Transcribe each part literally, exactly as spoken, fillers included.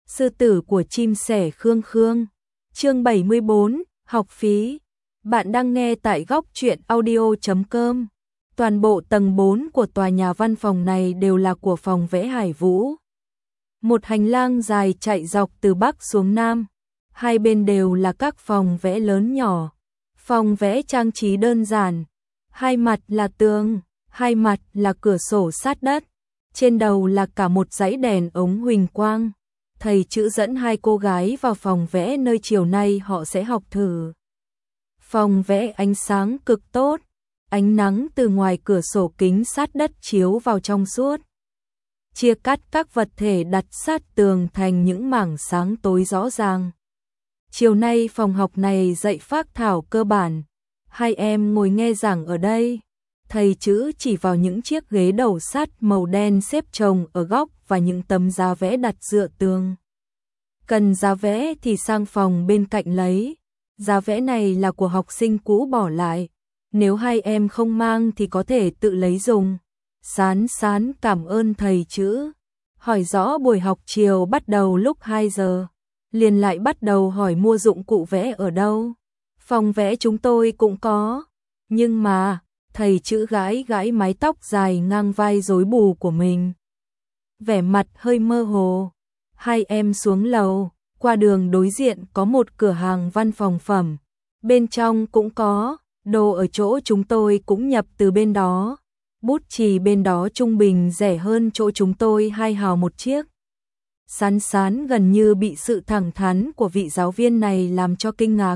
Sư tử của chim sẻ Khương Khương. Chương bảy mươi bốn, học phí. Bạn đang nghe tại góc truyện audio chấm com. Toàn bộ tầng bốn của tòa nhà văn phòng này đều là của phòng vẽ Hải Vũ. Một hành lang dài chạy dọc từ bắc xuống nam, hai bên đều là các phòng vẽ lớn nhỏ. Phòng vẽ trang trí đơn giản, hai mặt là tường, hai mặt là cửa sổ sát đất. Trên đầu là cả một dãy đèn ống huỳnh quang. Thầy chữ dẫn hai cô gái vào phòng vẽ nơi chiều nay họ sẽ học thử. Phòng vẽ ánh sáng cực tốt, ánh nắng từ ngoài cửa sổ kính sát đất chiếu vào trong suốt, chia cắt các vật thể đặt sát tường thành những mảng sáng tối rõ ràng. Chiều nay phòng học này dạy phác thảo cơ bản, hai em ngồi nghe giảng ở đây. Thầy chữ chỉ vào những chiếc ghế đầu sắt màu đen xếp chồng ở góc và những tấm giá vẽ đặt dựa tường. Cần giá vẽ thì sang phòng bên cạnh lấy. Giá vẽ này là của học sinh cũ bỏ lại. Nếu hai em không mang thì có thể tự lấy dùng. Sán sán cảm ơn thầy chữ. Hỏi rõ buổi học chiều bắt đầu lúc hai giờ. Liền lại bắt đầu hỏi mua dụng cụ vẽ ở đâu. Phòng vẽ chúng tôi cũng có. Nhưng mà... Thầy chữ gãi gãi mái tóc dài ngang vai rối bù của mình. Vẻ mặt hơi mơ hồ. Hai em xuống lầu, qua đường đối diện có một cửa hàng văn phòng phẩm. Bên trong cũng có, đồ ở chỗ chúng tôi cũng nhập từ bên đó. Bút chì bên đó trung bình rẻ hơn chỗ chúng tôi hai hào một chiếc. Sán sán gần như bị sự thẳng thắn của vị giáo viên này làm cho kinh ngạc.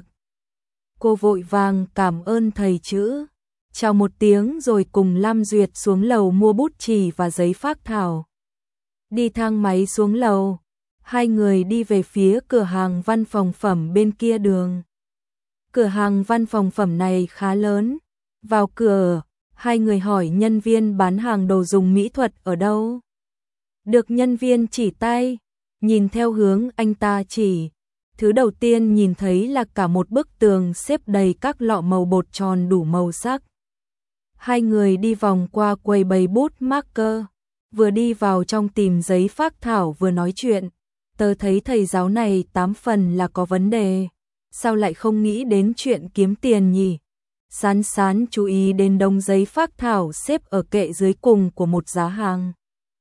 Cô vội vàng cảm ơn thầy chữ. Chào một tiếng rồi cùng Lam Duyệt xuống lầu mua bút chì và giấy phác thảo. Đi thang máy xuống lầu, hai người đi về phía cửa hàng văn phòng phẩm bên kia đường. Cửa hàng văn phòng phẩm này khá lớn. Vào cửa, hai người hỏi nhân viên bán hàng đồ dùng mỹ thuật ở đâu. Được nhân viên chỉ tay, nhìn theo hướng anh ta chỉ. Thứ đầu tiên nhìn thấy là cả một bức tường xếp đầy các lọ màu bột tròn đủ màu sắc. Hai người đi vòng qua quầy bày bút marker, vừa đi vào trong tìm giấy phác thảo vừa nói chuyện. Tớ thấy thầy giáo này tám phần là có vấn đề, sao lại không nghĩ đến chuyện kiếm tiền nhỉ? Sán sán chú ý đến đống giấy phác thảo xếp ở kệ dưới cùng của một giá hàng.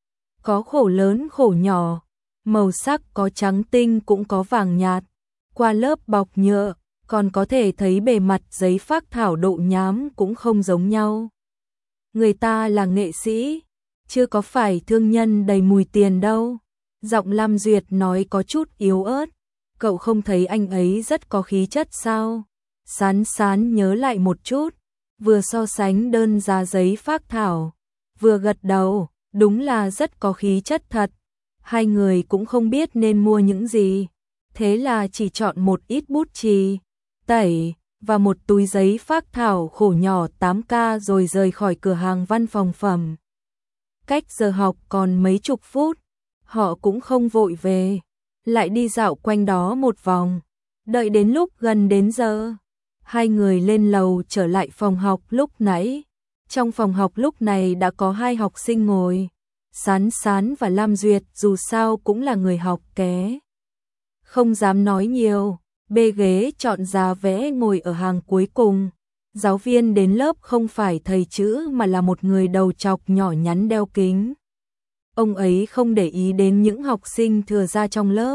Có khổ lớn khổ nhỏ, màu sắc có trắng tinh cũng có vàng nhạt, qua lớp bọc nhựa. Còn có thể thấy bề mặt giấy phác thảo độ nhám cũng không giống nhau. Người ta là nghệ sĩ, chưa có phải thương nhân đầy mùi tiền đâu. Giọng Lam Duyệt nói có chút yếu ớt. Cậu không thấy anh ấy rất có khí chất sao? Sán sán nhớ lại một chút, vừa so sánh đơn giá giấy phác thảo, vừa gật đầu, đúng là rất có khí chất thật. Hai người cũng không biết nên mua những gì, thế là chỉ chọn một ít bút chì, tẩy và một túi giấy phác thảo khổ nhỏ tám ca rồi rời khỏi cửa hàng văn phòng phẩm. Cách giờ học còn mấy chục phút, họ cũng không vội về, lại đi dạo quanh đó một vòng. Đợi đến lúc gần đến giờ, hai người lên lầu trở lại phòng học lúc nãy. Trong phòng học lúc này đã có hai học sinh ngồi, Sán Sán và Lam Duyệt dù sao cũng là người học ké. Không dám nói nhiều. Bê ghế chọn giá vẽ ngồi ở hàng cuối cùng. Giáo viên đến lớp không phải thầy chữ mà là một người đầu trọc nhỏ nhắn đeo kính. Ông ấy không để ý đến những học sinh thừa ra trong lớp.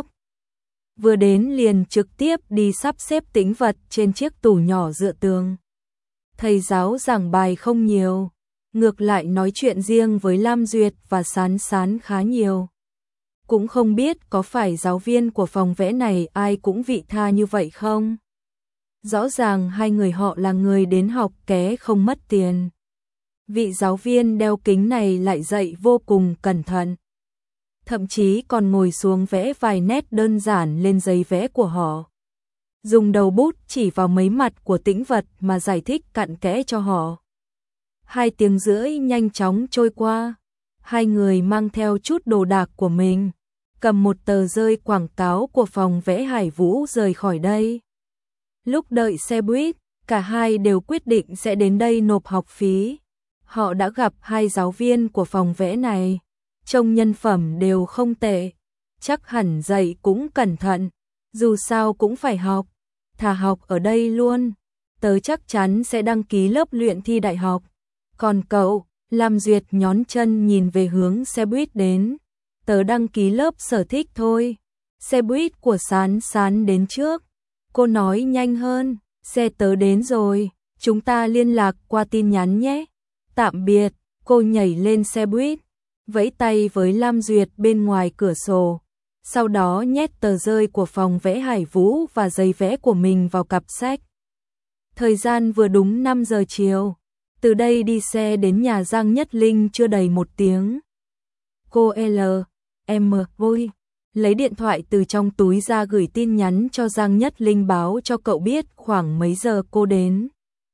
Vừa đến liền trực tiếp đi sắp xếp tĩnh vật trên chiếc tủ nhỏ dựa tường. Thầy giáo giảng bài không nhiều, ngược lại nói chuyện riêng với Lam Duyệt và Sán Sán khá nhiều. Cũng không biết có phải giáo viên của phòng vẽ này ai cũng vị tha như vậy không? Rõ ràng hai người họ là người đến học ké không mất tiền. Vị giáo viên đeo kính này lại dạy vô cùng cẩn thận. Thậm chí còn ngồi xuống vẽ vài nét đơn giản lên giấy vẽ của họ. Dùng đầu bút chỉ vào mấy mặt của tĩnh vật mà giải thích cặn kẽ cho họ. Hai tiếng rưỡi nhanh chóng trôi qua. Hai người mang theo chút đồ đạc của mình, cầm một tờ rơi quảng cáo của phòng vẽ Hải Vũ rời khỏi đây. Lúc đợi xe buýt, cả hai đều quyết định sẽ đến đây nộp học phí. Họ đã gặp hai giáo viên của phòng vẽ này, trông nhân phẩm đều không tệ. chắc hẳn dạy cũng cẩn thận, dù sao cũng phải học, thà học ở đây luôn, tớ chắc chắn sẽ đăng ký lớp luyện thi đại học. Còn cậu? Lam Duyệt nhón chân nhìn về hướng xe buýt đến. Tớ đăng ký lớp sở thích thôi. Xe buýt của Sán Sán đến trước. Cô nói nhanh hơn, xe tớ đến rồi, chúng ta liên lạc qua tin nhắn nhé. Tạm biệt, cô nhảy lên xe buýt, vẫy tay với Lam Duyệt bên ngoài cửa sổ. Sau đó nhét tờ rơi của phòng vẽ Hải Vũ và giấy vẽ của mình vào cặp sách. Thời gian vừa đúng năm giờ chiều. Từ đây đi xe đến nhà Giang Nhất Linh chưa đầy một tiếng. Cô L, M, vui. Lấy điện thoại từ trong túi ra gửi tin nhắn cho Giang Nhất Linh báo cho cậu biết khoảng mấy giờ cô đến.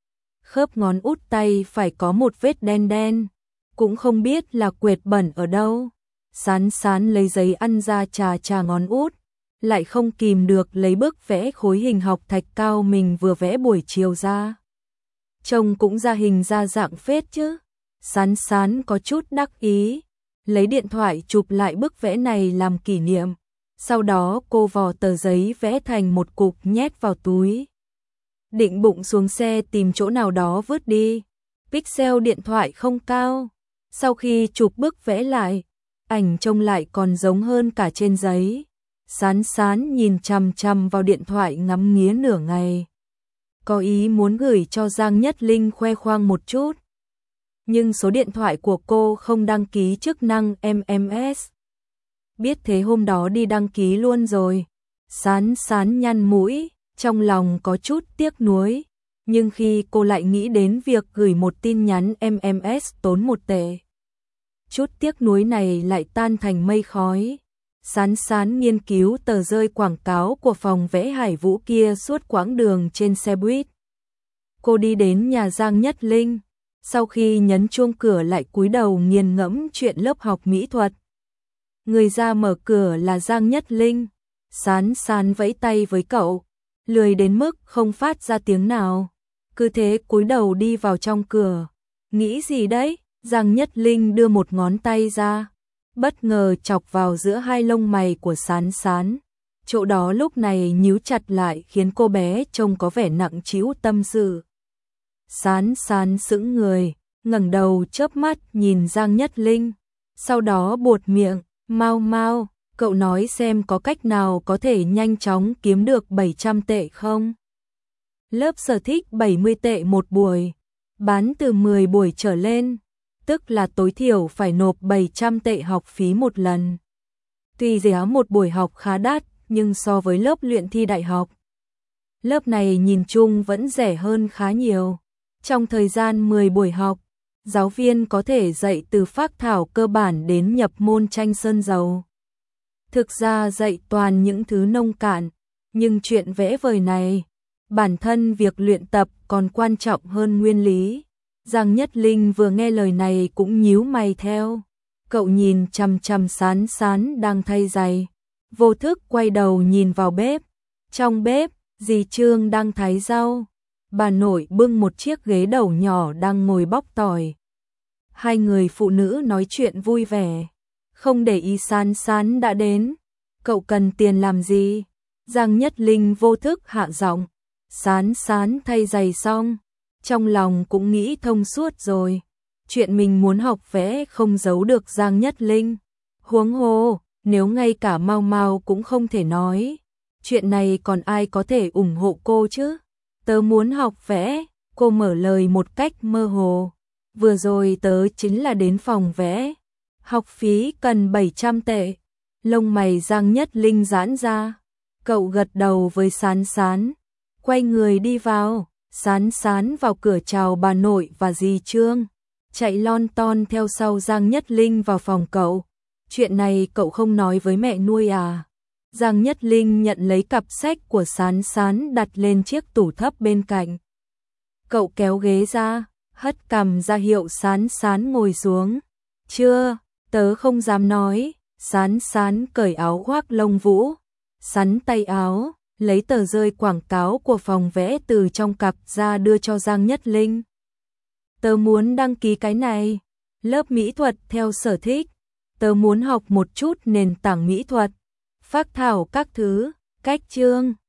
Khớp ngón út tay phải có một vết đen đen, cũng không biết là quệt bẩn ở đâu. Sán Sán lấy giấy ăn ra chà chà ngón út, lại không kìm được lấy bức vẽ khối hình học thạch cao mình vừa vẽ buổi chiều ra. Trông cũng ra hình ra dạng phết chứ. Sán Sán có chút đắc ý, lấy điện thoại chụp lại bức vẽ này làm kỷ niệm. Sau đó cô vò tờ giấy vẽ thành một cục nhét vào túi. Định bụng xuống xe tìm chỗ nào đó vứt đi. Pixel điện thoại không cao. Sau khi chụp bức vẽ lại, ảnh trông lại còn giống hơn cả trên giấy. Sán Sán nhìn chằm chằm vào điện thoại ngắm nghía nửa ngày. Có ý muốn gửi cho Giang Nhất Linh khoe khoang một chút. Nhưng số điện thoại của cô không đăng ký chức năng em em ét. Biết thế hôm đó đi đăng ký luôn rồi. Sán Sán nhăn mũi, trong lòng có chút tiếc nuối. Nhưng khi cô lại nghĩ đến việc gửi một tin nhắn em em ét tốn một tệ, chút tiếc nuối này lại tan thành mây khói. Sán Sán nghiên cứu tờ rơi quảng cáo của phòng vẽ Hải Vũ kia suốt quãng đường trên xe buýt. Cô đi đến nhà Giang Nhất Linh, sau khi nhấn chuông cửa lại cúi đầu nghiền ngẫm chuyện lớp học mỹ thuật. Người ra mở cửa là Giang Nhất Linh. Sán Sán vẫy tay với cậu, lười đến mức không phát ra tiếng nào, cứ thế cúi đầu đi vào trong cửa. Nghĩ gì đấy? Giang Nhất Linh đưa một ngón tay ra, bất ngờ chọc vào giữa hai lông mày của Sán Sán. Chỗ đó lúc này nhíu chặt lại khiến cô bé trông có vẻ nặng trĩu tâm sự. Sán Sán sững người, ngẩng đầu chớp mắt nhìn Giang Nhất Linh, sau đó buột miệng, "Mau mau, cậu nói xem có cách nào có thể nhanh chóng kiếm được bảy trăm tệ không?" Lớp sở thích bảy mươi tệ một buổi, bán từ mười buổi trở lên, tức là tối thiểu phải nộp bảy trăm tệ học phí một lần. Tuy giá một buổi học khá đắt, nhưng so với lớp luyện thi đại học, lớp này nhìn chung vẫn rẻ hơn khá nhiều. Trong thời gian mười buổi học, giáo viên có thể dạy từ phác thảo cơ bản đến nhập môn tranh sơn dầu. Thực ra dạy toàn những thứ nông cạn, nhưng chuyện vẽ vời này, bản thân việc luyện tập còn quan trọng hơn nguyên lý. Giang Nhất Linh vừa nghe lời này cũng nhíu mày theo. Cậu nhìn chằm chằm Sán Sán đang thay giày, vô thức quay đầu nhìn vào bếp. Trong bếp, dì Trương đang thái rau, bà nội bưng một chiếc ghế đầu nhỏ đang ngồi bóc tỏi. Hai người phụ nữ nói chuyện vui vẻ, không để ý Sán Sán đã đến. Cậu cần tiền làm gì? Giang Nhất Linh vô thức hạ giọng. Sán Sán thay giày xong, trong lòng cũng nghĩ thông suốt rồi. Chuyện mình muốn học vẽ không giấu được Giang Nhất Linh. Huống hồ, nếu ngay cả Mau Mau cũng không thể nói, chuyện này còn ai có thể ủng hộ cô chứ? Tớ muốn học vẽ, cô mở lời một cách mơ hồ. Vừa rồi tớ chính là đến phòng vẽ, học phí cần bảy trăm tệ. Lông mày Giang Nhất Linh giãn ra, cậu gật đầu với Sán Sán, quay người đi vào. Sán Sán vào cửa chào bà nội và dì Trương, chạy lon ton theo sau Giang Nhất Linh vào phòng cậu. Chuyện này cậu không nói với mẹ nuôi à? Giang Nhất Linh nhận lấy cặp sách của Sán Sán đặt lên chiếc tủ thấp bên cạnh. Cậu kéo ghế ra, hất cằm ra hiệu Sán Sán ngồi xuống. Chưa, tớ không dám nói. Sán Sán cởi áo khoác lông vũ, sắn tay áo, lấy tờ rơi quảng cáo của phòng vẽ từ trong cặp ra đưa cho Giang Nhất Linh. Tớ muốn đăng ký cái này, lớp mỹ thuật theo sở thích. Tớ muốn học một chút nền tảng mỹ thuật, phác thảo các thứ, cách chương.